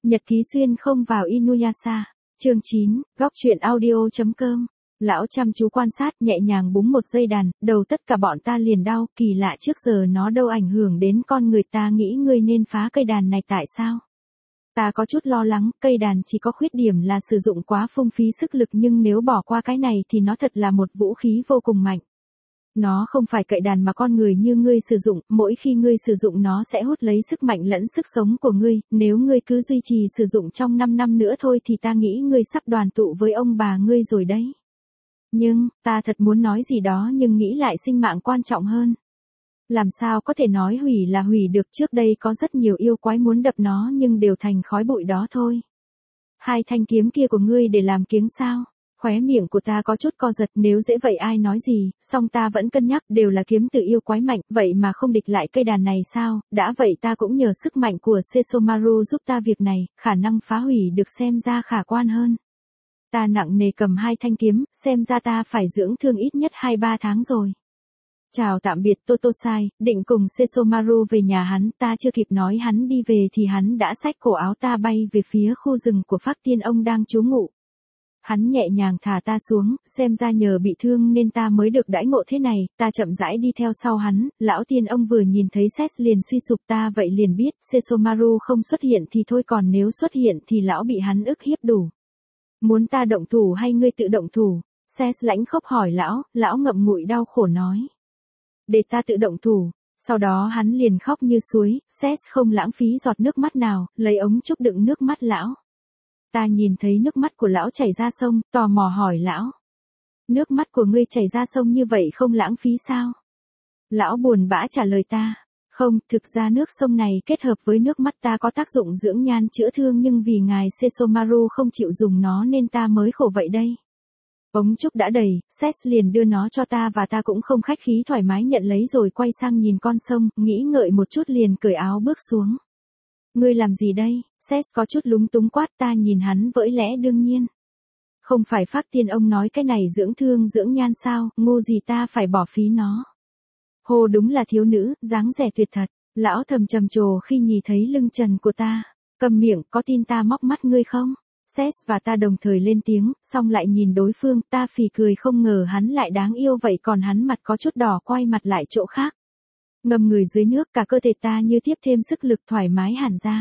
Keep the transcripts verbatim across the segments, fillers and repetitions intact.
Nhật ký xuyên không vào Inuyasha. Chương chín, góc truyện audio chấm com. Lão chăm chú quan sát, nhẹ nhàng búng một dây đàn, đầu tất cả bọn ta liền đau, kỳ lạ trước giờ nó đâu ảnh hưởng đến con người ta, nghĩ ngươi nên phá cây đàn này tại sao? Ta có chút lo lắng, cây đàn chỉ có khuyết điểm là sử dụng quá phung phí sức lực, nhưng nếu bỏ qua cái này thì nó thật là một vũ khí vô cùng mạnh. Nó không phải cậy đàn mà con người như ngươi sử dụng, mỗi khi ngươi sử dụng nó sẽ hút lấy sức mạnh lẫn sức sống của ngươi, nếu ngươi cứ duy trì sử dụng trong năm năm nữa thôi thì ta nghĩ ngươi sắp đoàn tụ với ông bà ngươi rồi đấy. Nhưng, ta thật muốn nói gì đó nhưng nghĩ lại sinh mạng quan trọng hơn. Làm sao có thể nói hủy là hủy được, trước đây có rất nhiều yêu quái muốn đập nó nhưng đều thành khói bụi đó thôi. Hai thanh kiếm kia của ngươi để làm kiếng sao? Khóe miệng của ta có chút co giật, nếu dễ vậy ai nói gì, song ta vẫn cân nhắc, đều là kiếm từ yêu quái mạnh, vậy mà không địch lại cây đàn này sao, đã vậy ta cũng nhờ sức mạnh của Sesomaru giúp ta việc này, khả năng phá hủy được xem ra khả quan hơn. Ta nặng nề cầm hai thanh kiếm, xem ra ta phải dưỡng thương ít nhất hai ba tháng rồi. Chào tạm biệt Totosai, định cùng Sesomaru về nhà hắn, ta chưa kịp nói hắn đi về thì hắn đã xách cổ áo ta bay về phía khu rừng của Phác Tiên ông đang trú ngụ. Hắn nhẹ nhàng thả ta xuống, xem ra nhờ bị thương nên ta mới được đãi ngộ thế này, ta chậm rãi đi theo sau hắn, lão tiên ông vừa nhìn thấy Seth liền suy sụp, ta vậy liền biết, Sesomaru không xuất hiện thì thôi, còn nếu xuất hiện thì lão bị hắn ức hiếp đủ. Muốn ta động thủ hay ngươi tự động thủ? Seth lãnh khốc hỏi lão, lão ngậm ngùi đau khổ nói. Để ta tự động thủ. Sau đó hắn liền khóc như suối, Seth không lãng phí giọt nước mắt nào, lấy ống trúc đựng nước mắt lão. Ta nhìn thấy nước mắt của lão chảy ra sông, tò mò hỏi lão. Nước mắt của ngươi chảy ra sông như vậy không lãng phí sao? Lão buồn bã trả lời ta. Không, thực ra nước sông này kết hợp với nước mắt ta có tác dụng dưỡng nhan chữa thương, nhưng vì ngài Sesomaru không chịu dùng nó nên ta mới khổ vậy đây. Ống trúc đã đầy, Seth liền đưa nó cho ta và ta cũng không khách khí thoải mái nhận lấy rồi quay sang nhìn con sông, nghĩ ngợi một chút liền cởi áo bước xuống. Ngươi làm gì đây? Seth có chút lúng túng quát, ta nhìn hắn vỡi lẽ đương nhiên. Không phải Phác Tiên ông nói cái này dưỡng thương dưỡng nhan sao, ngu gì ta phải bỏ phí nó. Hồ đúng là thiếu nữ, dáng vẻ tuyệt thật. Lão thầm trầm trồ khi nhìn thấy lưng trần của ta. Cầm miệng, có tin ta móc mắt ngươi không? Seth và ta đồng thời lên tiếng, xong lại nhìn đối phương, ta phì cười không ngờ hắn lại đáng yêu vậy, còn hắn mặt có chút đỏ quay mặt lại chỗ khác. Ngâm người dưới nước, cả cơ thể ta như tiếp thêm sức lực, thoải mái hẳn ra.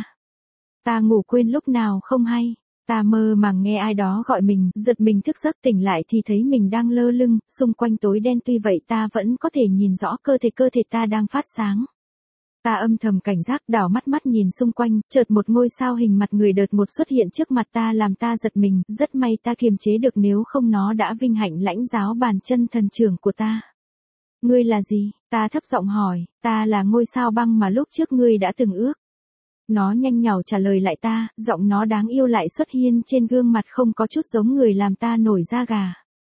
Ta ngủ quên lúc nào không hay. Ta mơ màng nghe ai đó gọi mình, giật mình thức giấc, tỉnh lại thì thấy mình đang lơ lưng, xung quanh tối đen, tuy vậy ta vẫn có thể nhìn rõ cơ thể cơ thể ta đang phát sáng. Ta âm thầm cảnh giác, đảo mắt mắt nhìn xung quanh, chợt một ngôi sao hình mặt người đợt một xuất hiện trước mặt ta làm ta giật mình, rất may ta kiềm chế được, nếu không nó đã vinh hạnh lãnh giáo bàn chân thần trưởng của ta. Ngươi là gì? Ta thấp giọng hỏi, ta là ngôi sao băng mà lúc trước ngươi đã từng ước. Nó nhanh nhảu trả lời lại ta, giọng nó đáng yêu lại xuất hiện trên gương mặt không có chút giống người, làm ta nổi da gà.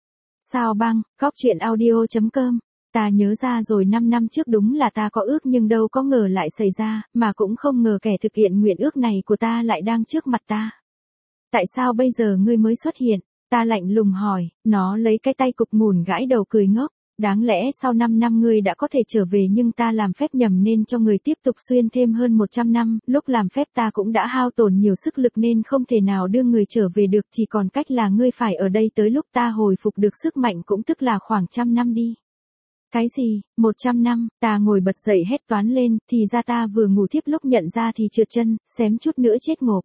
Sao băng, góc truyện audio chấm com. Ta nhớ ra rồi, năm năm trước đúng là ta có ước nhưng đâu có ngờ lại xảy ra, mà cũng không ngờ kẻ thực hiện nguyện ước này của ta lại đang trước mặt ta. Tại sao bây giờ ngươi mới xuất hiện? Ta lạnh lùng hỏi, nó lấy cái tay cục ngủn gãi đầu cười ngốc. Đáng lẽ sau năm năm ngươi đã có thể trở về, nhưng ta làm phép nhầm nên cho người tiếp tục xuyên thêm hơn một trăm năm, lúc làm phép ta cũng đã hao tổn nhiều sức lực nên không thể nào đưa người trở về được, chỉ còn cách là ngươi phải ở đây tới lúc ta hồi phục được sức mạnh, cũng tức là khoảng trăm năm đi. Cái gì, một trăm năm? Ta ngồi bật dậy hét toán lên, thì ra ta vừa ngủ thiếp, lúc nhận ra thì trượt chân, xém chút nữa chết ngộp.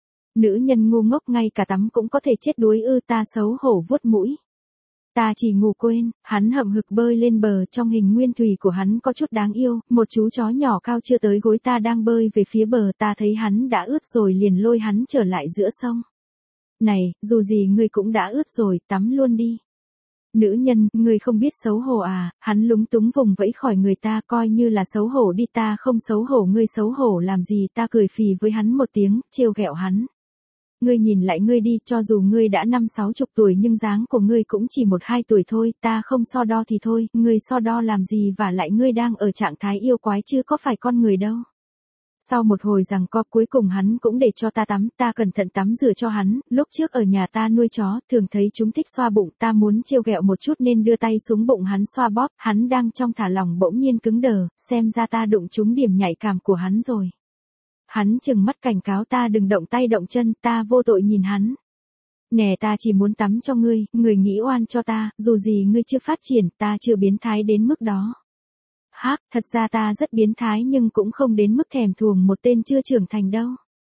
Nữ nhân ngu ngốc, ngay cả tắm cũng có thể chết đuối ư? Ta xấu hổ vuốt mũi. Ta chỉ ngủ quên. Hắn hậm hực bơi lên bờ, trong hình nguyên thủy của hắn có chút đáng yêu, một chú chó nhỏ cao chưa tới gối ta đang bơi về phía bờ, ta thấy hắn đã ướt rồi liền lôi hắn trở lại giữa sông. Này, dù gì ngươi cũng đã ướt rồi, tắm luôn đi. Nữ nhân, ngươi không biết xấu hổ à? Hắn lúng túng vùng vẫy khỏi người ta, coi như là xấu hổ đi, ta không xấu hổ, ngươi xấu hổ làm gì? Ta cười phì với hắn một tiếng, trêu ghẹo hắn. Ngươi nhìn lại ngươi đi, cho dù ngươi đã năm sáu chục tuổi nhưng dáng của ngươi cũng chỉ một hai tuổi thôi, ta không so đo thì thôi, ngươi so đo làm gì, và lại ngươi đang ở trạng thái yêu quái chứ có phải con người đâu. Sau một hồi giằng co cuối cùng hắn cũng để cho ta tắm, ta cẩn thận tắm rửa cho hắn, lúc trước ở nhà ta nuôi chó, thường thấy chúng thích xoa bụng, ta muốn trêu ghẹo một chút nên đưa tay xuống bụng hắn xoa bóp, hắn đang trong thả lỏng bỗng nhiên cứng đờ, xem ra ta đụng trúng điểm nhạy cảm của hắn rồi. Hắn trừng mắt cảnh cáo ta đừng động tay động chân, ta vô tội nhìn hắn. Nè ta chỉ muốn tắm cho ngươi, người nghĩ oan cho ta, dù gì ngươi chưa phát triển, ta chưa biến thái đến mức đó. Hắc, thật ra ta rất biến thái nhưng cũng không đến mức thèm thuồng một tên chưa trưởng thành đâu.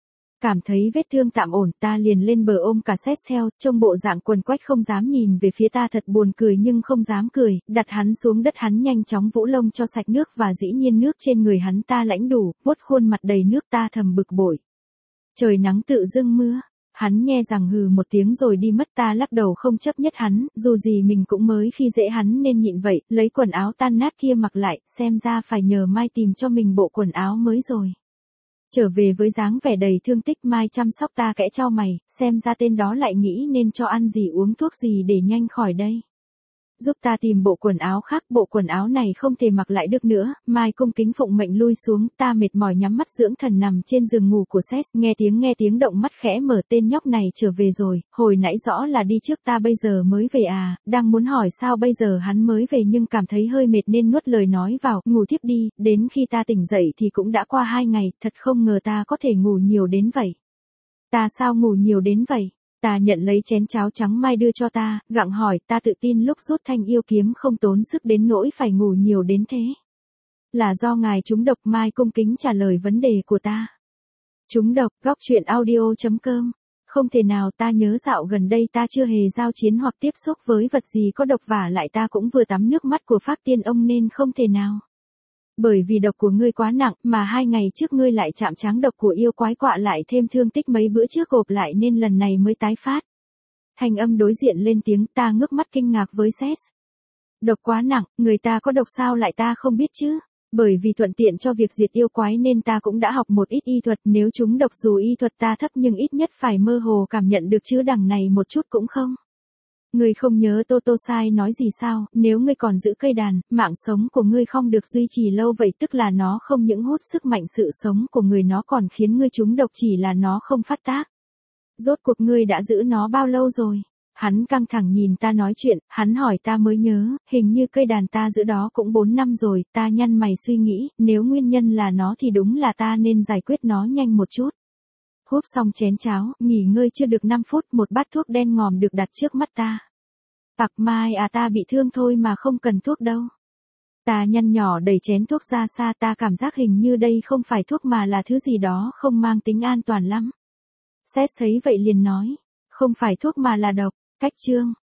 Cảm thấy vết thương tạm ổn, ta liền lên bờ ôm cả Seth theo, trông bộ dạng quần quách không dám nhìn về phía ta thật buồn cười nhưng không dám cười, đặt hắn xuống đất hắn nhanh chóng vũ lông cho sạch nước và dĩ nhiên nước trên người hắn ta lãnh đủ, vuốt khuôn mặt đầy nước ta thầm bực bội. Trời nắng tự dưng mưa. Hắn nghe rằng hừ một tiếng rồi đi mất ta lắc đầu không chấp nhất hắn, dù gì mình cũng mới khi dễ hắn nên nhịn vậy, lấy quần áo tan nát kia mặc lại, xem ra phải nhờ Mai tìm cho mình bộ quần áo mới rồi. Trở về với dáng vẻ đầy thương tích Mai chăm sóc ta kẽ chau mày, xem ra tên đó lại nghĩ nên cho ăn gì uống thuốc gì để nhanh khỏi đây. Giúp ta tìm bộ quần áo khác, bộ quần áo này không thể mặc lại được nữa, Mai cung kính phụng mệnh lui xuống, ta mệt mỏi nhắm mắt dưỡng thần nằm trên giường ngủ của Seth, nghe tiếng nghe tiếng động mắt khẽ mở tên nhóc này trở về rồi, hồi nãy rõ là đi trước ta bây giờ mới về à, đang muốn hỏi sao bây giờ hắn mới về nhưng cảm thấy hơi mệt nên nuốt lời nói vào, ngủ tiếp đi, đến khi ta tỉnh dậy thì cũng đã qua hai ngày, thật không ngờ ta có thể ngủ nhiều đến vậy. Ta sao ngủ nhiều đến vậy? Ta nhận lấy chén cháo trắng Mai đưa cho ta, gặng hỏi ta tự tin lúc rút thanh yêu kiếm không tốn sức đến nỗi phải ngủ nhiều đến thế. Là do ngài trúng độc Mai cung kính trả lời vấn đề của ta. Trúng độc, góc truyện audio chấm com. Không thể nào ta nhớ dạo gần đây ta chưa hề giao chiến hoặc tiếp xúc với vật gì có độc vả lại ta cũng vừa tắm nước mắt của Phác Tiên Ông nên không thể nào. Bởi vì độc của ngươi quá nặng mà hai ngày trước ngươi lại chạm tráng độc của yêu quái quạ lại thêm thương tích mấy bữa trước gộp lại nên lần này mới tái phát. Thanh âm đối diện lên tiếng ta ngước mắt kinh ngạc với Seth. Độc quá nặng, người ta có độc sao lại ta không biết chứ. Bởi vì thuận tiện cho việc diệt yêu quái nên ta cũng đã học một ít y thuật nếu chúng độc dù y thuật ta thấp nhưng ít nhất phải mơ hồ cảm nhận được chứ đằng này một chút cũng không. Ngươi không nhớ Toto Sai nói gì sao, nếu ngươi còn giữ cây đàn, mạng sống của ngươi không được duy trì lâu vậy tức là nó không những hút sức mạnh sự sống của người nó còn khiến ngươi trúng độc chỉ là nó không phát tác. Rốt cuộc ngươi đã giữ nó bao lâu rồi? Hắn căng thẳng nhìn ta nói chuyện, hắn hỏi ta mới nhớ, hình như cây đàn ta giữ đó cũng bốn năm rồi, ta nhăn mày suy nghĩ, nếu nguyên nhân là nó thì đúng là ta nên giải quyết nó nhanh một chút. Húp xong chén cháo, nghỉ ngơi chưa được năm phút, một bát thuốc đen ngòm được đặt trước mắt ta. Bạc Mai à ta bị thương thôi mà không cần thuốc đâu. Ta nhăn nhỏ đẩy chén thuốc ra xa ta cảm giác hình như đây không phải thuốc mà là thứ gì đó không mang tính an toàn lắm. Seth thấy vậy liền nói, không phải thuốc mà là độc, cách chương.